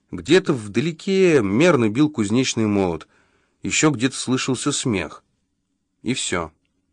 Где-то вдалеке мерно бил кузнечный молот. Еще где-то слышался смех. И все.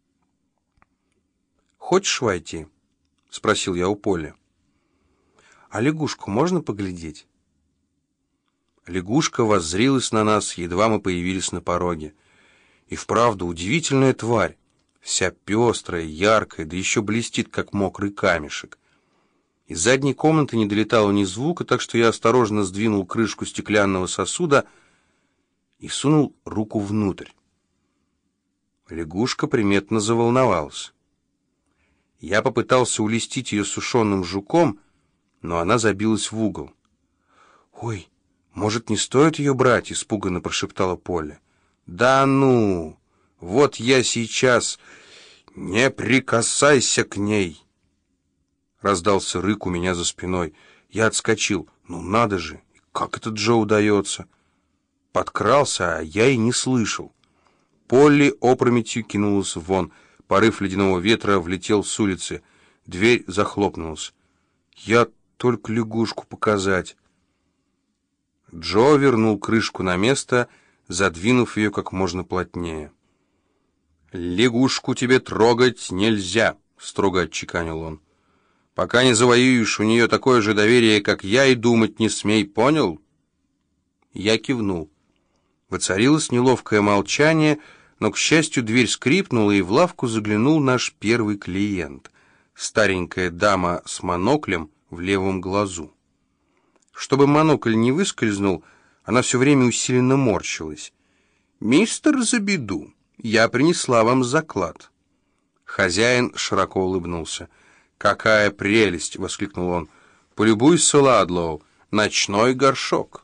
«Хочешь войти?» — спросил я у Поли. «А лягушку можно поглядеть?» Лягушка воззрилась на нас, едва мы появились на пороге. И вправду удивительная тварь, вся пестрая, яркая, да еще блестит, как мокрый камешек. Из задней комнаты не долетало ни звука, так что я осторожно сдвинул крышку стеклянного сосуда и сунул руку внутрь. Лягушка приметно заволновалась. Я попытался улестить ее сушеным жуком, но она забилась в угол. «Ой, может, не стоит ее брать?» — испуганно прошептала Поля. «Да ну! Вот я сейчас... Не прикасайся к ней!» Раздался рык у меня за спиной. Я отскочил. «Ну надо же! Как это Джо удается?» Подкрался, а я и не слышал. Полли опрометью кинулась вон. Порыв ледяного ветра влетел с улицы. Дверь захлопнулась. «Я только лягушку показать». Джо вернул крышку на место, задвинув ее как можно плотнее. «Лягушку тебе трогать нельзя», — строго отчеканил он. «Пока не завоюешь у нее такое же доверие, как я, и думать не смей, понял?» Я кивнул. Воцарилось неловкое молчание, но, к счастью, дверь скрипнула, и в лавку заглянул наш первый клиент, старенькая дама с моноклем в левом глазу. Чтобы монокль не выскользнул, она все время усиленно морщилась. «Мистер Забиду, я принесла вам заклад». Хозяин широко улыбнулся. «Какая прелесть!» — воскликнул он. «Полюбуйся, Ладлоу, ночной горшок».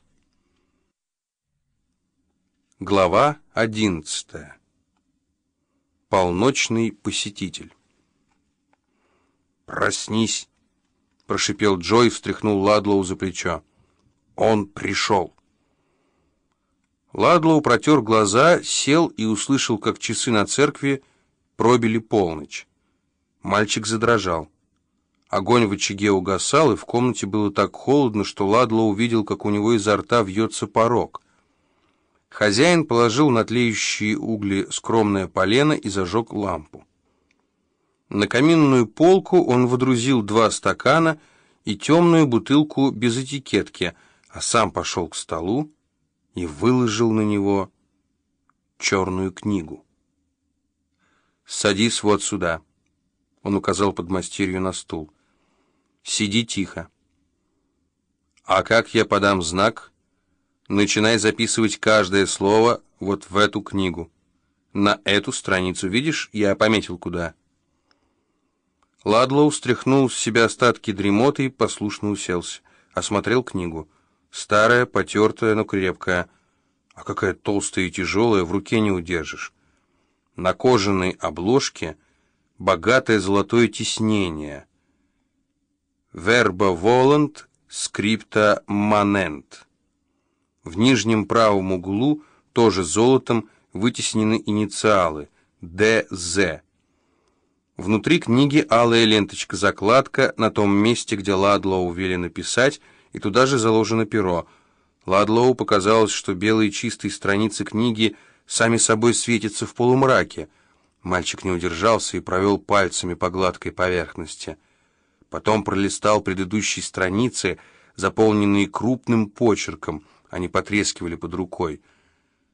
Глава 11. Полночный посетитель. «Проснись!» — прошипел Джо и встряхнул Ладлоу за плечо. «Он пришел!» Ладлоу протер глаза, сел и услышал, как часы на церкви пробили полночь. Мальчик задрожал. Огонь в очаге угасал, и в комнате было так холодно, что Ладлоу увидел, как у него изо рта вьется порог. Хозяин положил на тлеющие угли скромное полено и зажег лампу. На каминную полку он водрузил 2 стакана и темную бутылку без этикетки, а сам пошел к столу и выложил на него черную книгу. «Садись вот сюда», — он указал подмастерью на стул. «Сиди тихо. А как я подам знак? Начинай записывать каждое слово вот в эту книгу. На эту страницу, видишь, я пометил куда». Ладлоу стряхнул с себя остатки дремоты и послушно уселся. Осмотрел книгу. Старая, потертая, но крепкая. А какая толстая и тяжелая, в руке не удержишь. На кожаной обложке богатое золотое тиснение. «Verba volant scripta manent». В нижнем правом углу, тоже золотом, вытеснены инициалы «ДЗ». Внутри книги алая ленточка-закладка на том месте, где Ладлоу вели написать, и туда же заложено перо. Ладлоу показалось, что белые чистые страницы книги сами собой светятся в полумраке. Мальчик не удержался и провел пальцами по гладкой поверхности. Потом пролистал предыдущие страницы, заполненные крупным почерком, они потрескивали под рукой.